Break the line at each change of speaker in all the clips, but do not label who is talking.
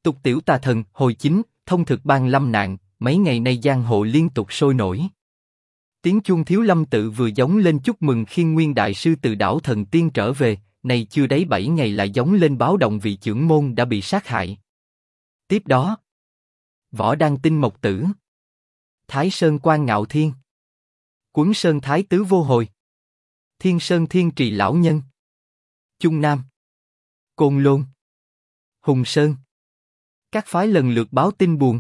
Tục tiểu tà thần, hồi chính, thông thực ban lâm nạn, mấy ngày nay giang hồ liên tục sôi nổi. Tiếng chuông Thiếu Lâm tự vừa giống lên chúc mừng Khiên Nguyên đại sư từ đảo Thần Tiên trở về, này chưa đấy 7 ngày lại giống lên báo động vị trưởng môn đã bị sát hại. Tiếp đó, Võ Đăng Tinh Mộc Tử, Thái Sơn Quan Ngạo Thiên, Quấn Sơn Thái Tứ Vô Hồi, Thiên Sơn Thiên Trì Lão Nhân, Trung Nam, Côn Lôn, Hùng Sơn. Các phái lần lượt báo tin buồn.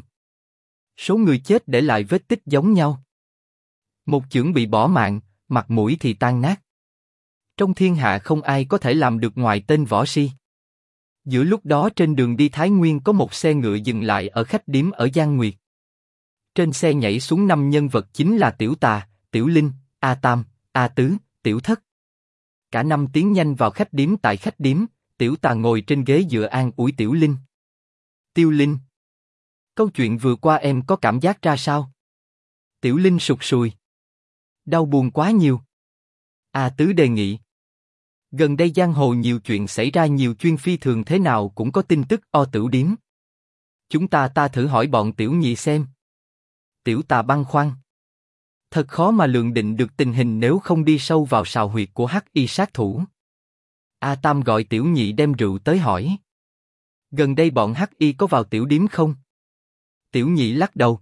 Số người chết để lại vết tích giống nhau. Một chưởng bị bỏ mạng, mặt mũi thì tan nát. Trong thiên hạ không ai có thể làm được ngoài tên võ si. Giữa lúc đó trên đường đi Thái Nguyên có một xe ngựa dừng lại ở khách điếm ở Giang Nguyệt. Trên xe nhảy xuống 5 nhân vật chính là Tiểu Tà, Tiểu Linh, A Tam, A Tứ, Tiểu Thất. Cả năm tiến nhanh vào khách điếm. Tại khách điếm, Tiểu Tà ngồi trên ghế dựa an ủi Tiểu Linh. Tiêu Linh, câu chuyện vừa qua em có cảm giác ra sao? Tiểu Linh sụt sùi. Đau buồn quá nhiều. A Tứ đề nghị. Gần đây giang hồ nhiều chuyện xảy ra, nhiều chuyên phi thường thế nào cũng có tin tức o Tiểu Điếm. Chúng ta thử hỏi bọn Tiểu Nhị xem. Tiểu Tà băn khoăn. Thật khó mà lượng định được tình hình nếu không đi sâu vào sào huyệt của Hắc Y sát thủ. A Tam gọi Tiểu Nhị đem rượu tới hỏi. Gần đây bọn Hắc Y có vào Tiểu Điếm không? Tiểu Nhị lắc đầu.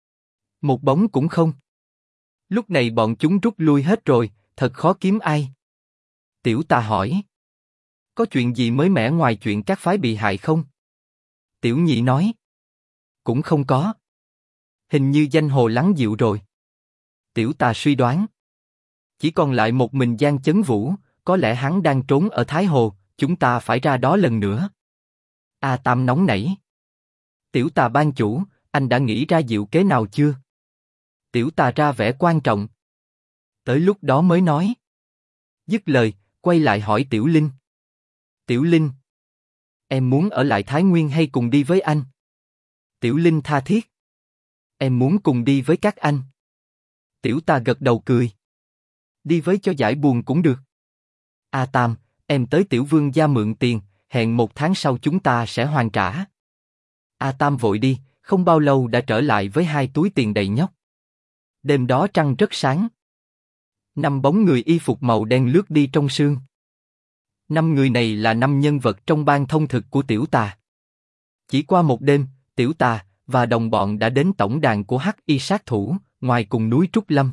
Một bóng cũng không. Lúc này bọn chúng rút lui hết rồi, thật khó kiếm ai. Tiểu Tà hỏi. Có chuyện gì mới mẻ ngoài chuyện các phái bị hại không? Tiểu Nhị nói. Cũng không có. Hình như danh hồ lắng dịu rồi. Tiểu Tà suy đoán. Chỉ còn lại một mình Giang Chấn Vũ, có lẽ hắn đang trốn ở Thái Hồ, chúng ta phải ra đó lần nữa. A Tam nóng nảy. Tiểu Tà ban chủ, anh đã nghĩ ra diệu kế nào chưa? Tiểu Tà ra vẻ quan trọng. Tới lúc đó mới nói. Dứt lời, quay lại hỏi Tiểu Linh. Tiểu Linh, em muốn ở lại Thái Nguyên hay cùng đi với anh? Tiểu Linh tha thiết. Em muốn cùng đi với các anh. Tiểu Tà gật đầu cười. Đi với cho giải buồn cũng được. A Tam, em tới Tiểu Vương gia mượn tiền, hẹn 1 tháng sau chúng ta sẽ hoàn trả. A Tam vội đi, không bao lâu đã trở lại với 2 túi tiền đầy nhóc. Đêm đó trăng rất sáng. 5 bóng người y phục màu đen lướt đi trong sương. 5 người này là 5 nhân vật trong ban thông thực của Tiểu Tà. Chỉ qua một đêm, Tiểu Tà và đồng bọn đã đến tổng đàn của Hắc Y sát thủ, ngoài cùng núi Trúc Lâm.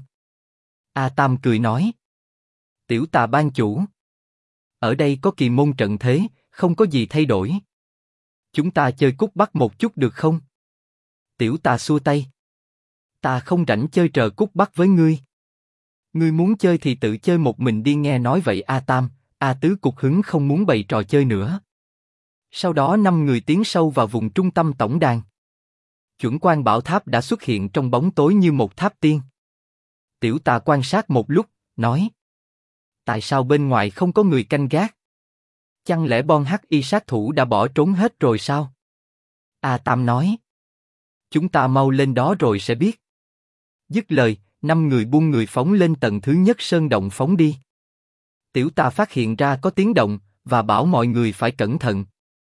A Tam cười nói. Tiểu Tà ban chủ. Ở đây có kỳ môn trận thế, không có gì thay đổi. Chúng ta chơi cút bắt một chút được không? Tiểu Tà xua tay. Ta không rảnh chơi trò cút bắt với ngươi. Ngươi muốn chơi thì tự chơi một mình đi. Nghe nói vậy A Tam, A Tứ cục hứng không muốn bày trò chơi nữa. Sau đó 5 người tiến sâu vào vùng trung tâm tổng đàn. Chuẩn Quan Bảo Tháp đã xuất hiện trong bóng tối như một tháp tiên. Tiểu Tà quan sát một lúc, nói. Tại sao bên ngoài không có người canh gác? Chẳng lẽ bọn Hắc Y sát thủ đã bỏ trốn hết rồi sao? A Tam nói. Chúng ta mau lên đó rồi sẽ biết. Dứt lời, 5 người buông người phóng lên tầng thứ nhất sơn động phóng đi. Tiểu Tà phát hiện ra có tiếng động, và bảo mọi người phải cẩn thận.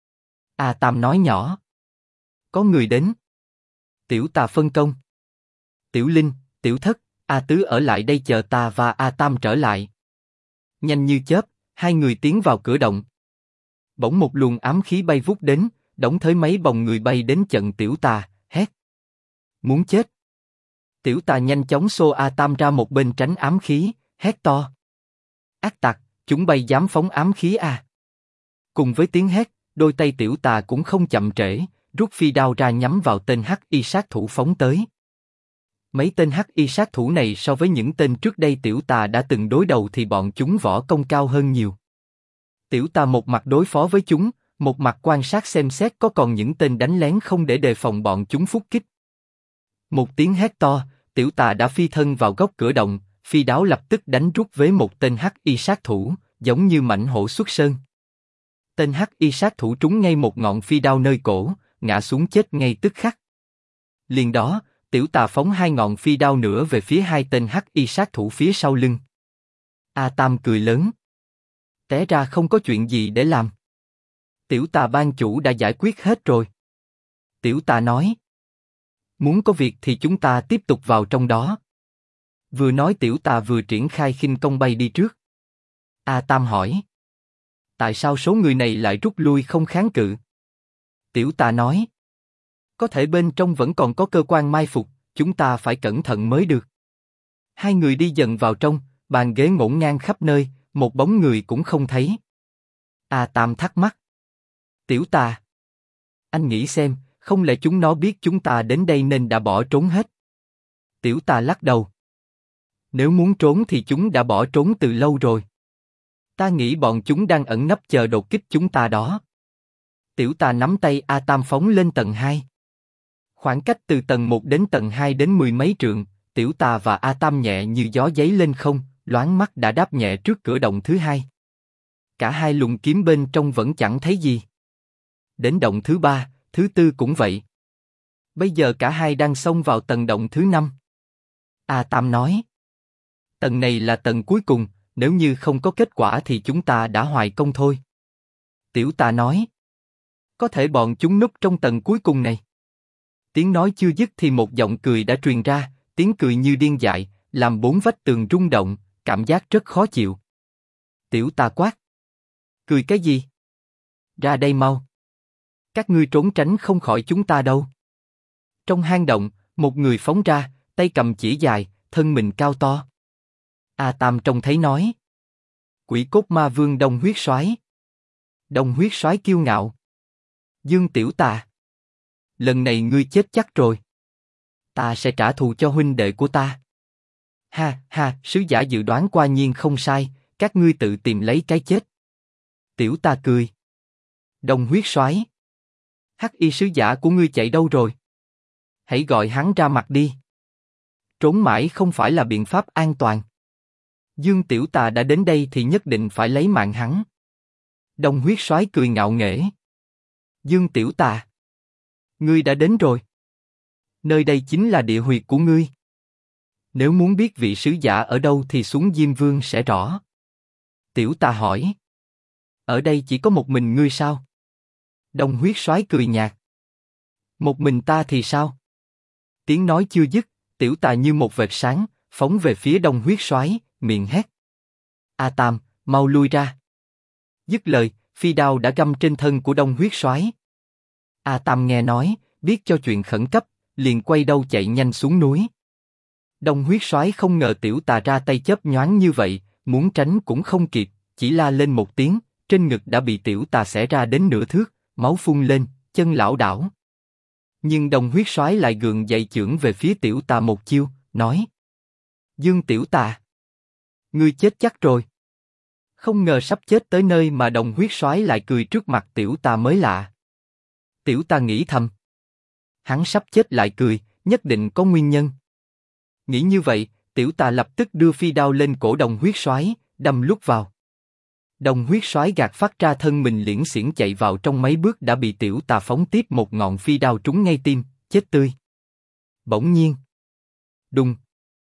A Tam nói nhỏ. Có người đến. Tiểu Tà phân công. Tiểu Linh, Tiểu Thất, A Tứ ở lại đây chờ ta và A Tam trở lại. Nhanh như chớp, 2 người tiến vào cửa động. Bỗng một luồng ám khí bay vút đến, đóng tới mấy bồng người bay đến chặn Tiểu Tà, hét. Muốn chết. Tiểu Tà nhanh chóng xô A Tam ra một bên tránh ám khí, hét to. Ác tặc, chúng bay dám phóng ám khí à? Cùng với tiếng hét, đôi tay Tiểu Tà cũng không chậm trễ, rút phi đao ra nhắm vào tên Hắc Y sát thủ phóng tới. Mấy tên Hắc Y sát thủ này so với những tên trước đây Tiểu Tà đã từng đối đầu thì bọn chúng võ công cao hơn nhiều. Tiểu Tà một mặt đối phó với chúng, một mặt quan sát xem xét có còn những tên đánh lén không để đề phòng bọn chúng phúc kích. Một tiếng hét to, Tiểu Tà đã phi thân vào góc cửa động, phi đao lập tức đánh rút với một tên Hắc Y sát thủ, giống như mãnh hổ xuất sơn. Tên Hắc Y sát thủ trúng ngay một ngọn phi đao nơi cổ, ngã xuống chết ngay tức khắc. Liền đó, Tiểu Tà phóng 2 ngọn phi đao nữa về phía 2 tên Hắc Y sát thủ phía sau lưng. A Tam cười lớn. Té ra không có chuyện gì để làm. Tiểu Tà ban chủ đã giải quyết hết rồi. Tiểu Tà nói. Muốn có việc thì chúng ta tiếp tục vào trong đó. Vừa nói Tiểu Tà vừa triển khai khinh công bay đi trước. A Tam hỏi. Tại sao số người này lại rút lui không kháng cự? Tiểu Tà nói. Có thể bên trong vẫn còn có cơ quan mai phục, chúng ta phải cẩn thận mới được. Hai người đi dần vào trong, bàn ghế ngổn ngang khắp nơi, một bóng người cũng không thấy. A Tam thắc mắc. Tiểu Tà, anh nghĩ xem, không lẽ chúng nó biết chúng ta đến đây nên đã bỏ trốn hết? Tiểu Tà lắc đầu. Nếu muốn trốn thì chúng đã bỏ trốn từ lâu rồi. Ta nghĩ bọn chúng đang ẩn nấp chờ đột kích chúng ta đó. Tiểu Tà nắm tay A Tam phóng lên tầng 2. Khoảng cách từ tầng 1 đến tầng 2 đến mười mấy trượng, Tiểu Tà và A Tam nhẹ như gió giấy lên không, loáng mắt đã đáp nhẹ trước cửa động thứ 2. Cả hai luồng kiếm bên trong vẫn chẳng thấy gì. Đến động thứ 3, thứ 4 cũng vậy. Bây giờ cả hai đang xông vào tầng động thứ 5. A Tam nói. Tầng này là tầng cuối cùng, nếu như không có kết quả thì chúng ta đã hoài công thôi. Tiểu Tà nói. Có thể bọn chúng núp trong tầng cuối cùng này. Tiếng nói chưa dứt thì một giọng cười đã truyền ra, tiếng cười như điên dại, làm bốn vách tường rung động, cảm giác rất khó chịu. Tiểu Tà quát. Cười cái gì? Ra đây mau. Các ngươi trốn tránh không khỏi chúng ta đâu. Trong hang động, một người phóng ra, tay cầm chỉ dài, thân mình cao to. A Tam trông thấy nói. Quỷ cốt ma vương Đông Huyết Soái. Đông Huyết Soái kiêu ngạo. Dương Tiểu Tà. Lần này ngươi chết chắc rồi. Ta sẽ trả thù cho huynh đệ của ta. Ha ha, sứ giả dự đoán quả nhiên không sai, các ngươi tự tìm lấy cái chết. Tiểu Tà cười. Đông Huyết Soái. Hắc y sứ giả của ngươi chạy đâu rồi? Hãy gọi hắn ra mặt đi. Trốn mãi không phải là biện pháp an toàn. Dương Tiểu Tà đã đến đây thì nhất định phải lấy mạng hắn. Đông Huyết Soái cười ngạo nghễ. Dương Tiểu Tà, ngươi đã đến rồi. Nơi đây chính là địa huyệt của ngươi. Nếu muốn biết vị sứ giả ở đâu thì xuống Diêm Vương sẽ rõ. Tiểu Tà hỏi. Ở đây chỉ có một mình ngươi sao? Đông Huyết Soái cười nhạt. Một mình ta thì sao? Tiếng nói chưa dứt, Tiểu Tà như một vệt sáng, phóng về phía Đông Huyết Soái, miệng hét. A Tam, mau lui ra. Dứt lời, phi đao đã găm trên thân của Đông Huyết Soái. A Tam nghe nói, biết cho chuyện khẩn cấp, liền quay đầu chạy nhanh xuống núi. Đông Huyết Soái không ngờ Tiểu Tà ra tay chớp nhoáng như vậy, muốn tránh cũng không kịp, chỉ la lên một tiếng, trên ngực đã bị Tiểu Tà xẻ ra đến nửa thước, máu phun lên, chân lảo đảo. Nhưng Đông Huyết Soái lại gượng dậy chưởng về phía Tiểu Tà một chiêu, nói: Dương Tiểu Tà, ngươi chết chắc rồi. Không ngờ sắp chết tới nơi mà Đông Huyết Soái lại cười trước mặt Tiểu Tà mới lạ. Tiểu Tà nghĩ thầm, hắn sắp chết lại cười, nhất định có nguyên nhân. Nghĩ như vậy, Tiểu Tà lập tức đưa phi đao lên cổ Đông Huyết Soái, đâm lúc vào. Đông Huyết Soái gạt phát ra thân mình liễn xiển chạy vào trong mấy bước đã bị Tiểu Tà phóng tiếp một ngọn phi đao trúng ngay tim, chết tươi. Bỗng nhiên, đùng,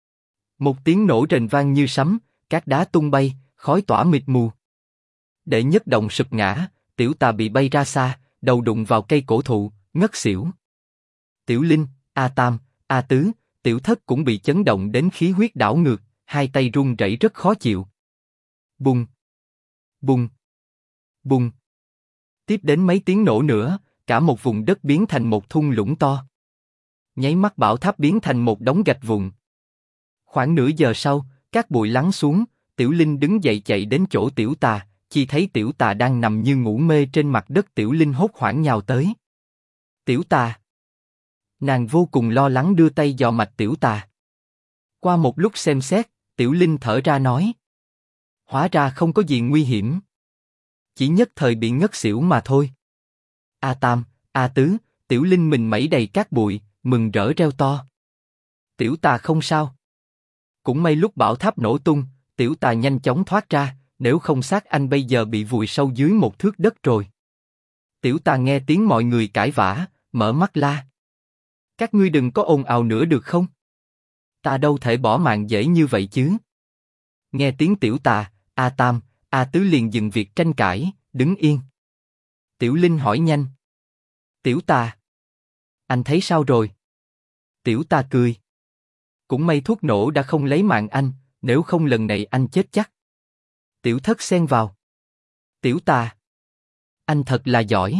một tiếng nổ rền vang như sấm, cát đá tung bay, khói tỏa mịt mù. Đệ nhất động sụp ngã, Tiểu Tà bị bay ra xa, đầu đụng vào cây cổ thụ, ngất xỉu. Tiểu Linh, A Tam, A Tứ, Tiểu Thất cũng bị chấn động đến khí huyết đảo ngược, hai tay run rẩy rất khó chịu. Bùng, bùng, bùng. Tiếp đến mấy tiếng nổ nữa, cả một vùng đất biến thành một thung lũng to. Nháy mắt bảo tháp biến thành một đống gạch vụn. Khoảng nửa giờ sau, cát bụi lắng xuống, Tiểu Linh đứng dậy chạy đến chỗ Tiểu Tà, chỉ thấy Tiểu Tà đang nằm như ngủ mê trên mặt đất. Tiểu Linh hốt hoảng nhào tới. Tiểu Tà. Nàng vô cùng lo lắng đưa tay dò mạch Tiểu Tà. Qua một lúc xem xét, Tiểu Linh thở ra nói: hóa ra không có gì nguy hiểm. Chỉ nhất thời bị ngất xỉu mà thôi. A Tam, A Tứ, Tiểu Linh mình mẩy đầy cát bụi, mừng rỡ reo to. Tiểu Tà không sao. Cũng may lúc bảo tháp nổ tung, Tiểu Tà nhanh chóng thoát ra, nếu không xác anh bây giờ bị vùi sâu dưới một thước đất rồi. Tiểu Tà nghe tiếng mọi người cãi vã, mở mắt la. Các ngươi đừng có ồn ào nữa được không? Ta đâu thể bỏ mạng dễ như vậy chứ. Nghe tiếng Tiểu Tà, A Tam, A Tứ liền dừng việc tranh cãi, đứng yên. Tiểu Linh hỏi nhanh. Tiểu Tà, Anh thấy sao rồi? Tiểu ta cười. Cũng may thuốc nổ đã không lấy mạng anh, nếu không lần này anh chết chắc. Tiểu Thất xen vào. Tiểu ta. Anh thật là giỏi.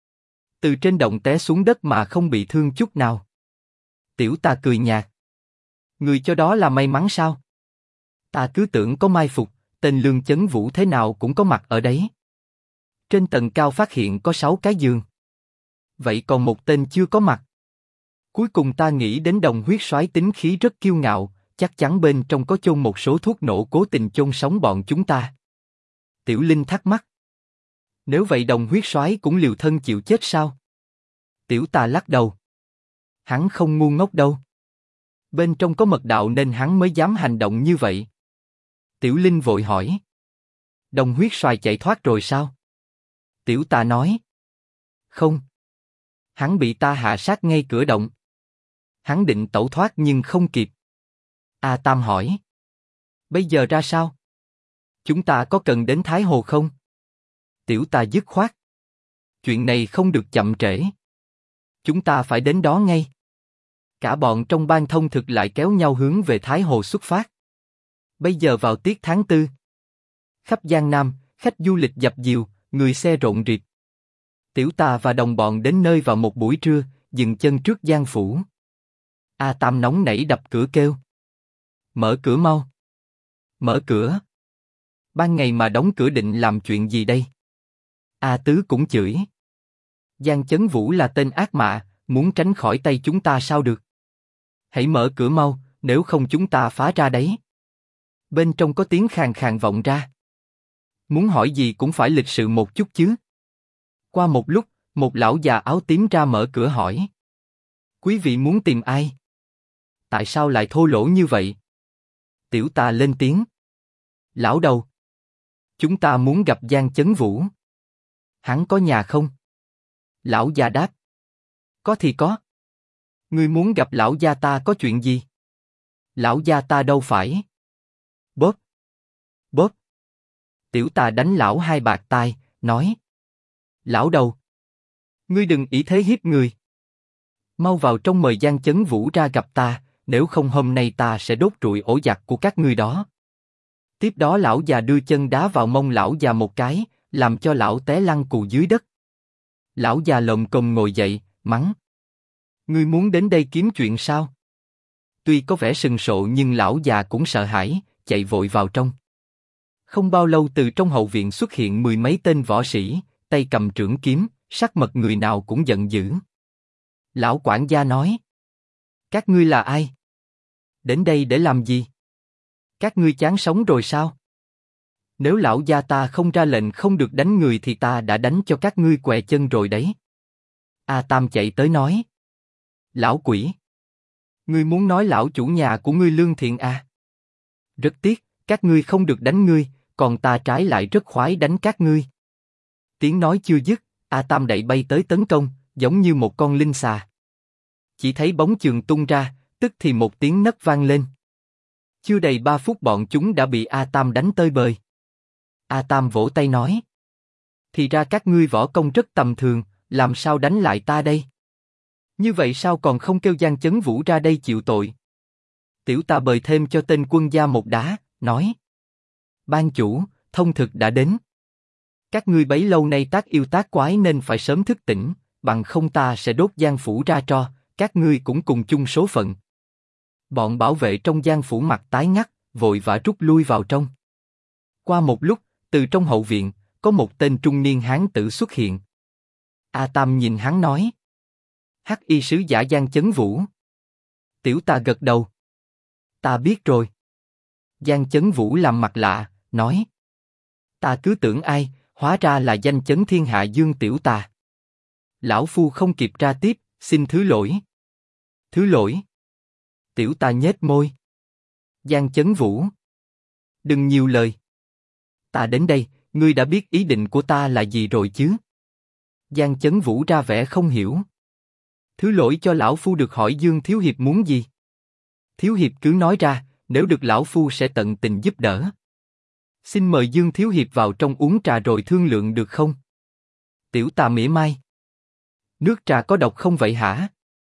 Từ trên động té xuống đất mà không bị thương chút nào. Tiểu ta cười nhạt. Người cho đó là may mắn sao? Ta cứ tưởng có mai phục, tên Lương Chấn Vũ thế nào cũng có mặt ở đấy. Trên tầng cao phát hiện có 6 cái giường. Vậy còn một tên chưa có mặt. Cuối cùng ta nghĩ đến Đồng huyết soái tính khí rất kiêu ngạo, chắc chắn bên trong có chôn một số thuốc nổ cố tình chôn sống bọn chúng ta. Tiểu Linh thắc mắc. Nếu vậy Đồng huyết soái cũng liều thân chịu chết sao? Tiểu ta lắc đầu. Hắn không ngu ngốc đâu. Bên trong có mật đạo nên hắn mới dám hành động như vậy. Tiểu Linh vội hỏi. Đồng huyết soái chạy thoát rồi sao? Tiểu ta nói. Không. Hắn bị ta hạ sát ngay cửa động. Hắn định tẩu thoát nhưng không kịp. A Tam hỏi. Bây giờ ra sao? Chúng ta có cần đến Thái Hồ không? Tiểu ta dứt khoát. Chuyện này không được chậm trễ. Chúng ta phải đến đó ngay. Cả bọn trong ban thông thực lại kéo nhau hướng về Thái Hồ xuất phát. Bây giờ vào tiết tháng 4. Khắp Giang Nam, khách du lịch dập dìu, người xe rộn rịp. Tiểu ta và đồng bọn đến nơi vào một buổi trưa, dừng chân trước Giang phủ. A Tam nóng nảy đập cửa kêu. Mở cửa mau. Mở cửa. Ban ngày mà đóng cửa định làm chuyện gì đây? A Tứ cũng chửi. Giang Chấn Vũ là tên ác mạ, muốn tránh khỏi tay chúng ta sao được? Hãy mở cửa mau, nếu không chúng ta phá ra đấy. Bên trong có tiếng khàn khàn vọng ra. Muốn hỏi gì cũng phải lịch sự một chút chứ. Qua một lúc, một lão già áo tím ra mở cửa hỏi. Quý vị muốn tìm ai? Tại sao lại thô lỗ như vậy? Tiểu ta lên tiếng. Lão đầu. Chúng ta muốn gặp Giang Chấn Vũ. Hắn có nhà không? Lão già đáp. Có thì có. Ngươi muốn gặp lão gia ta có chuyện gì? Lão gia ta đâu phải. Bóp. Bóp. Tiểu ta đánh lão 2 bạt tai, nói. Lão đầu. Ngươi đừng ý thế hiếp người. Mau vào trong mời Giang Chấn Vũ ra gặp ta, nếu không hôm nay ta sẽ đốt trụi ổ giặc của các ngươi đó. Tiếp đó lão già đưa chân đá vào mông lão già một cái, làm cho lão té lăn cù dưới đất. Lão già lồm cồm ngồi dậy, mắng. Ngươi muốn đến đây kiếm chuyện sao? Tuy có vẻ sừng sộ nhưng lão già cũng sợ hãi, chạy vội vào trong. Không bao lâu từ trong hậu viện xuất hiện 10 mấy tên võ sĩ, tay cầm trượng kiếm, sắc mặt người nào cũng giận dữ. Lão quản gia nói. Các ngươi là ai? Đến đây để làm gì? Các ngươi chán sống rồi sao? Nếu lão gia ta không ra lệnh không được đánh người thì ta đã đánh cho các ngươi què chân rồi đấy. A Tam chạy tới nói. Lão quỷ. Ngươi muốn nói lão chủ nhà của ngươi lương thiện à? Rất tiếc, các ngươi không được đánh ngươi, còn ta trái lại rất khoái đánh các ngươi. Tiếng nói chưa dứt, A Tam đẩy bay tới tấn công, giống như một con linh xà. Chỉ thấy bóng chường tung ra, tức thì một tiếng nấc vang lên. Chưa đầy 3 phút bọn chúng đã bị A Tam đánh tơi bời. A Tam vỗ tay nói. Thì ra các ngươi võ công rất tầm thường, làm sao đánh lại ta đây? Như vậy sao còn không kêu Giang Chấn Vũ ra đây chịu tội? Tiểu ta bời thêm cho tên quân gia một đá, nói. Ban chủ, thông thực đã đến. Các ngươi bấy lâu nay tác yêu tác quái nên phải sớm thức tỉnh, bằng không ta sẽ đốt Giang phủ ra tro, các ngươi cũng cùng chung số phận. Bọn bảo vệ trong Giang phủ mặt tái ngắt, vội vã rút lui vào trong. Qua một lúc, từ trong hậu viện, có một tên trung niên hán tử xuất hiện. A Tam nhìn hắn nói. Hắc y sứ giả Giang Chấn Vũ. Tiểu ta gật đầu. Ta biết rồi. Giang Chấn Vũ làm mặt lạ, nói. Ta cứ tưởng ai, hóa ra là danh chấn thiên hạ Dương tiểu ta. Lão phu không kịp ra tiếp, xin thứ lỗi. Thứ lỗi. Tiểu ta nhếch môi. Giang Chấn Vũ. Đừng nhiều lời. Ta đến đây, ngươi đã biết ý định của ta là gì rồi chứ? Giang Chấn Vũ ra vẻ không hiểu. Thứ lỗi cho lão phu được hỏi Dương thiếu hiệp muốn gì? Thiếu hiệp cứ nói ra, nếu được lão phu sẽ tận tình giúp đỡ. Xin mời Dương thiếu hiệp vào trong uống trà rồi thương lượng được không? Tiểu ta mỉa mai. Nước trà có độc không vậy hả?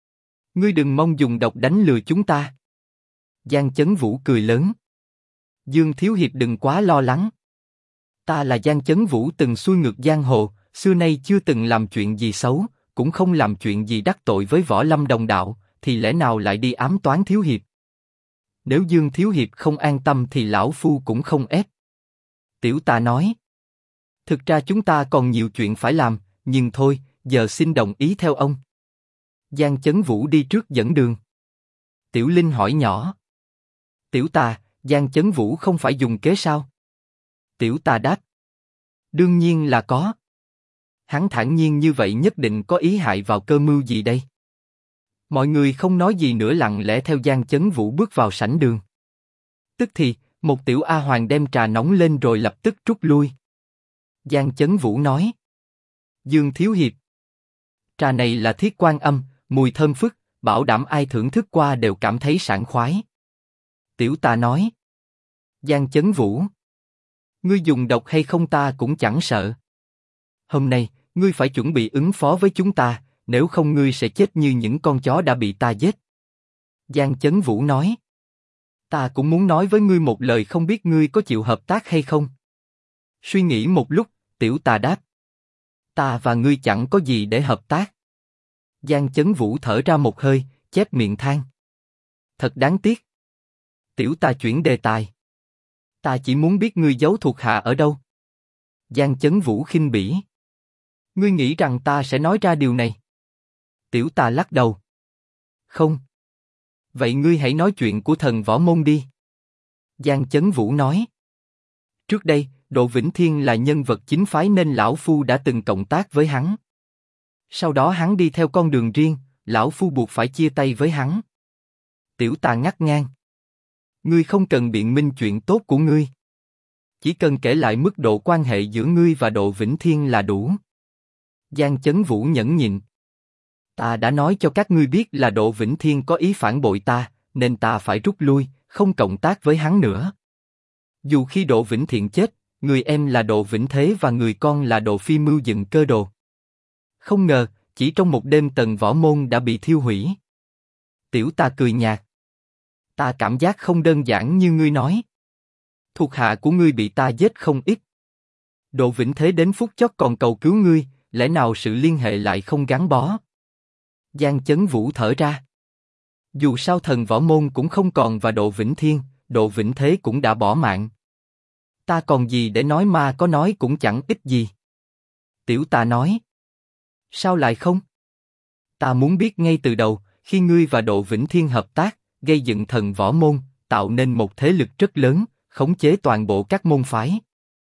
Ngươi đừng mong dùng độc đánh lừa chúng ta. Giang Chấn Vũ cười lớn. Dương Thiếu Hiệp đừng quá lo lắng. Ta là Giang Chấn Vũ từng xuôi ngược giang hồ, xưa nay chưa từng làm chuyện gì xấu, cũng không làm chuyện gì đắc tội với Võ Lâm đồng đạo, thì lẽ nào lại đi ám toán Thiếu Hiệp? Nếu Dương Thiếu Hiệp không an tâm thì lão phu cũng không ép. Tiểu Tà nói. Thực ra chúng ta còn nhiều chuyện phải làm, nhưng thôi, giờ xin đồng ý theo ông. Giang Chấn Vũ đi trước dẫn đường. Tiểu Linh hỏi nhỏ. Tiểu Tà, Giang Chấn Vũ không phải dùng kế sao? Tiểu Tà đáp. Đương nhiên là có. Hắn thản nhiên như vậy nhất định có ý hại vào cơ mưu gì đây? Mọi người không nói gì nữa lặng lẽ theo Giang Chấn Vũ bước vào sảnh đường. Tức thì, một tiểu A Hoàng đem trà nóng lên rồi lập tức rút lui. Giang Chấn Vũ nói. Dương Thiếu Hiệp. Trà này là Thiết Quan Âm, mùi thơm phức, bảo đảm ai thưởng thức qua đều cảm thấy sảng khoái. Tiểu Tà nói. Giang Chấn Vũ. Ngươi dùng độc hay không ta cũng chẳng sợ. Hôm nay, ngươi phải chuẩn bị ứng phó với chúng ta, nếu không ngươi sẽ chết như những con chó đã bị ta giết. Giang Chấn Vũ nói. Ta cũng muốn nói với ngươi một lời, không biết ngươi có chịu hợp tác hay không? Suy nghĩ một lúc, Tiểu Tà đáp. Ta và ngươi chẳng có gì để hợp tác. Giang Chấn Vũ thở ra một hơi, chép miệng than. Thật đáng tiếc. Tiểu Tà chuyển đề tài. Ta chỉ muốn biết ngươi giấu thuộc hạ ở đâu. Giang Chấn Vũ khinh bỉ. Ngươi nghĩ rằng ta sẽ nói ra điều này? Tiểu Tà lắc đầu. Không. Vậy ngươi hãy nói chuyện của thần Võ Môn đi. Giang Chấn Vũ nói. Trước đây, Độ Vĩnh Thiên là nhân vật chính phái nên lão phu đã từng cộng tác với hắn. Sau đó hắn đi theo con đường riêng, lão phu buộc phải chia tay với hắn. Tiểu Tà ngắt ngang. Ngươi không cần biện minh chuyện tốt của ngươi. Chỉ cần kể lại mức độ quan hệ giữa ngươi và Độ Vĩnh Thiên là đủ. Giang Chấn Vũ nhẫn nhịn. Ta đã nói cho các ngươi biết là Độ Vĩnh Thiên có ý phản bội ta, nên ta phải rút lui, không cộng tác với hắn nữa. Dù khi Độ Vĩnh Thiện chết, người em là Độ Vĩnh Thế và người con là Độ Phi mưu dựng cơ đồ. Không ngờ, chỉ trong một đêm Tần Võ Môn đã bị thiêu hủy. Tiểu Tà cười nhạt. Ta cảm giác không đơn giản như ngươi nói. Thuộc hạ của ngươi bị ta giết không ít. Độ Vĩnh Thế đến phút chót còn cầu cứu ngươi, lẽ nào sự liên hệ lại không gắn bó? Giang Chấn Vũ thở ra. Dù sao thần Võ Môn cũng không còn và Độ Vĩnh Thiên, Độ Vĩnh Thế cũng đã bỏ mạng. Ta còn gì để nói mà có nói cũng chẳng ích gì. Tiểu Tà nói. Sao lại không? Ta muốn biết ngay từ đầu, khi ngươi và Độ Vĩnh Thiên hợp tác, gây dựng thần Võ Môn, tạo nên một thế lực rất lớn, khống chế toàn bộ các môn phái.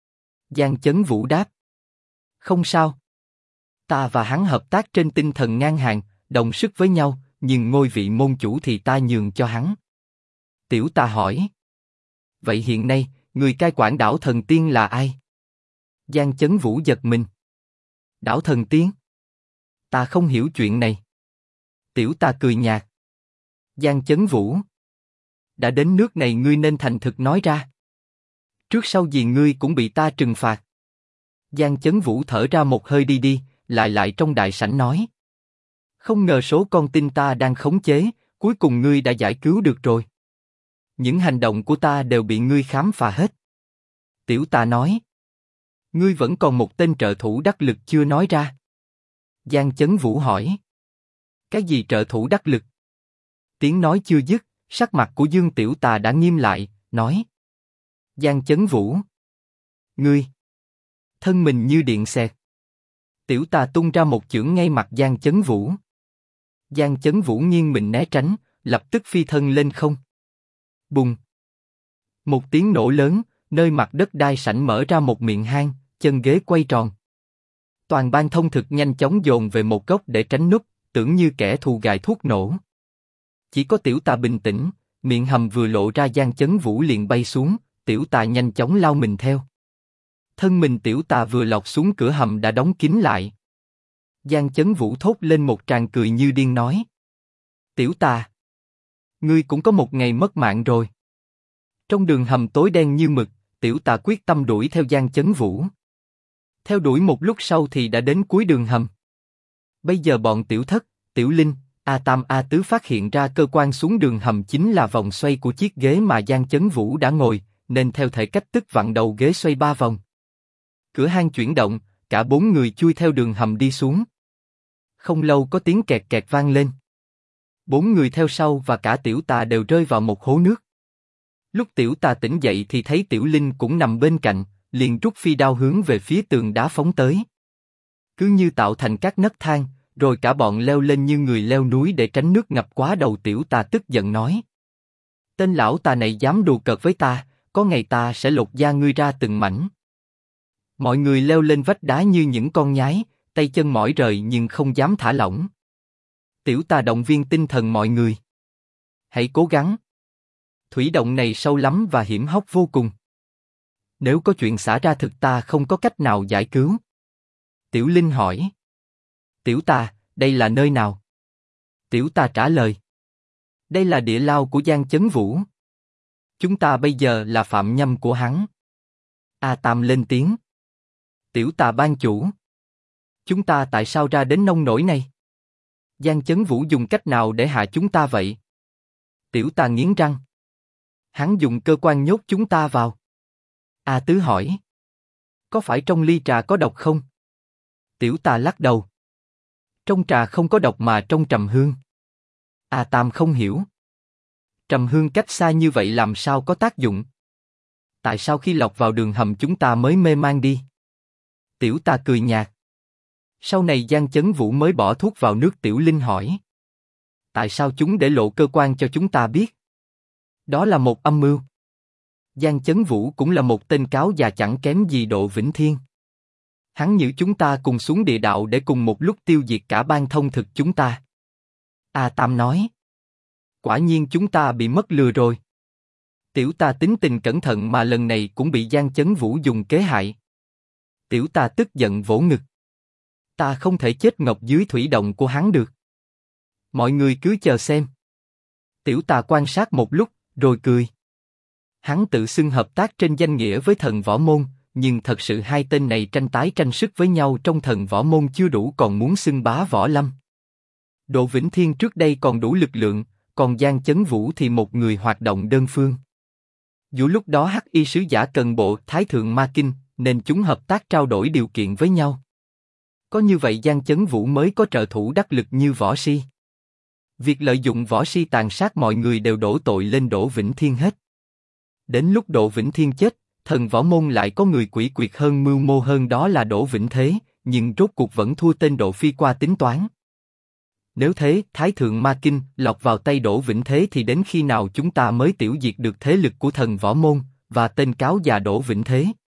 Giang Chấn Vũ đáp. Không sao. Ta và hắn hợp tác trên tinh thần ngang hàng, đồng sức với nhau, nhưng ngôi vị môn chủ thì ta nhường cho hắn. Tiểu Tà hỏi. Vậy hiện nay, người cai quản đảo Thần Tiên là ai? Giang Chấn Vũ giật mình. Đảo Thần Tiên? Ta không hiểu chuyện này. Tiểu Tà cười nhạt. Giang Chấn Vũ. Đã đến nước này ngươi nên thành thực nói ra. Trước sau gì ngươi cũng bị ta trừng phạt. Giang Chấn Vũ thở ra một hơi đi, lại trong đại sảnh nói. Không ngờ số con tin ta đang khống chế, cuối cùng ngươi đã giải cứu được rồi. Những hành động của ta đều bị ngươi khám phá hết. Tiểu Tà nói. Ngươi vẫn còn một tên trợ thủ đắc lực chưa nói ra. Giang Chấn Vũ hỏi. Cái gì trợ thủ đắc lực? Tiếng nói chưa dứt, sắc mặt của Dương Tiểu Tà đã nghiêm lại, nói. Giang Chấn Vũ. Ngươi. Thân mình như điện xẹt. Tiểu Tà tung ra một chưởng ngay mặt Giang Chấn Vũ. Giang Chấn Vũ nghiêng mình né tránh, lập tức phi thân lên không. Bùng. Một tiếng nổ lớn, nơi mặt đất đai sảnh mở ra một miệng hang, chân ghế quay tròn. Toàn ban thông thực nhanh chóng dồn về một góc để tránh núp, tưởng như kẻ thù gài thuốc nổ. Chỉ có Tiểu Tà bình tĩnh, miệng hầm vừa lộ ra Giang Chấn Vũ liền bay xuống, Tiểu Tà nhanh chóng lao mình theo. Thân mình Tiểu Tà vừa lọt xuống cửa hầm đã đóng kín lại. Giang Chấn Vũ thốt lên một tràng cười như điên nói. Tiểu Tà, ngươi cũng có một ngày mất mạng rồi. Trong đường hầm tối đen như mực, Tiểu Tà quyết tâm đuổi theo Giang Chấn Vũ. Theo đuổi một lúc sau thì đã đến cuối đường hầm. Bây giờ bọn Tiểu Thất, Tiểu Linh, A Tam A Tứ phát hiện ra cơ quan xuống đường hầm chính là vòng xoay của chiếc ghế mà Giang Chấn Vũ đã ngồi, nên theo thể cách tức vặn đầu ghế xoay 3 vòng. Cửa hang chuyển động, cả 4 người chui theo đường hầm đi xuống. Không lâu có tiếng kẹt kẹt vang lên. 4 người theo sau và cả Tiểu Tà đều rơi vào một hố nước. Lúc Tiểu Tà tỉnh dậy thì thấy Tiểu Linh cũng nằm bên cạnh, liền rút phi đao hướng về phía tường đá phóng tới. Cứ như tạo thành các nấc thang, rồi cả bọn leo lên như người leo núi để tránh nước ngập quá đầu. Tiểu Tà tức giận nói: tên lão tà này dám đùa cợt với ta, có ngày ta sẽ lột da ngươi ra từng mảnh. Mọi người leo lên vách đá như những con nhái, tay chân mỏi rời nhưng không dám thả lỏng. Tiểu Tà động viên tinh thần mọi người: hãy cố gắng. Thủy động này sâu lắm và hiểm hóc vô cùng. Nếu có chuyện xảy ra thực ta không có cách nào giải cứu. Tiểu Linh hỏi: Tiểu Tà, đây là nơi nào? Tiểu Tà trả lời: đây là địa lao của Giang Chấn Vũ. Chúng ta bây giờ là phạm nhân của hắn. A Tam lên tiếng: Tiểu Tà ban chủ, chúng ta tại sao ra đến nông nỗi này? Giang Chấn Vũ dùng cách nào để hạ chúng ta vậy? Tiểu Tà nghiến răng: hắn dùng cơ quan nhốt chúng ta vào. A Tứ hỏi: có phải trong ly trà có độc không? Tiểu Tà lắc đầu: trong trà không có độc mà trong trầm hương. A Tam không hiểu: trầm hương cách xa như vậy làm sao có tác dụng? Tại sao khi lọc vào đường hầm chúng ta mới mê man đi? Tiểu Tà cười nhạt: sau này Giang Chấn Vũ mới bỏ thuốc vào nước. Tiểu Linh hỏi: tại sao chúng để lộ cơ quan cho chúng ta biết? Đó là một âm mưu. Giang Chấn Vũ cũng là một tên cáo già chẳng kém gì Độ Vĩnh Thiên. Hắn nhử chúng ta cùng xuống địa đạo để cùng một lúc tiêu diệt cả bang thông thực chúng ta. A Tam nói: quả nhiên chúng ta bị mất lừa rồi. Tiểu Tà tính tình cẩn thận mà lần này cũng bị Giang Chấn Vũ dùng kế hại. Tiểu Tà tức giận vỗ ngực: ta không thể chết ngọc dưới thủy động của hắn được. Mọi người cứ chờ xem. Tiểu Tà quan sát một lúc, rồi cười. Hắn tự xưng hợp tác trên danh nghĩa với thần võ môn, nhưng thật sự hai tên này tranh sức với nhau trong thần võ môn chưa đủ còn muốn xưng bá võ lâm. Độ Vĩnh Thiên trước đây còn đủ lực lượng, còn Giang Chấn Vũ thì một người hoạt động đơn phương. Dù lúc đó Hắc Y sứ giả cần bộ Thái Thượng Ma Kinh, nên chúng hợp tác trao đổi điều kiện với nhau. Có như vậy Giang Chấn Vũ mới có trợ thủ đắc lực như Võ Si. Việc lợi dụng Võ Si tàn sát mọi người đều đổ tội lên Độ Vĩnh Thiên hết. Đến lúc Độ Vĩnh Thiên chết, thần võ môn lại có người quỷ quyệt hơn mưu mô hơn, đó là Đỗ Vĩnh Thế, nhưng rốt cuộc vẫn thua tên Độ Phi qua tính toán. Nếu thế, Thái Thượng Ma Kinh lọt vào tay Đỗ Vĩnh Thế thì đến khi nào chúng ta mới tiểu diệt được thế lực của thần võ môn và tên cáo già Đỗ Vĩnh Thế?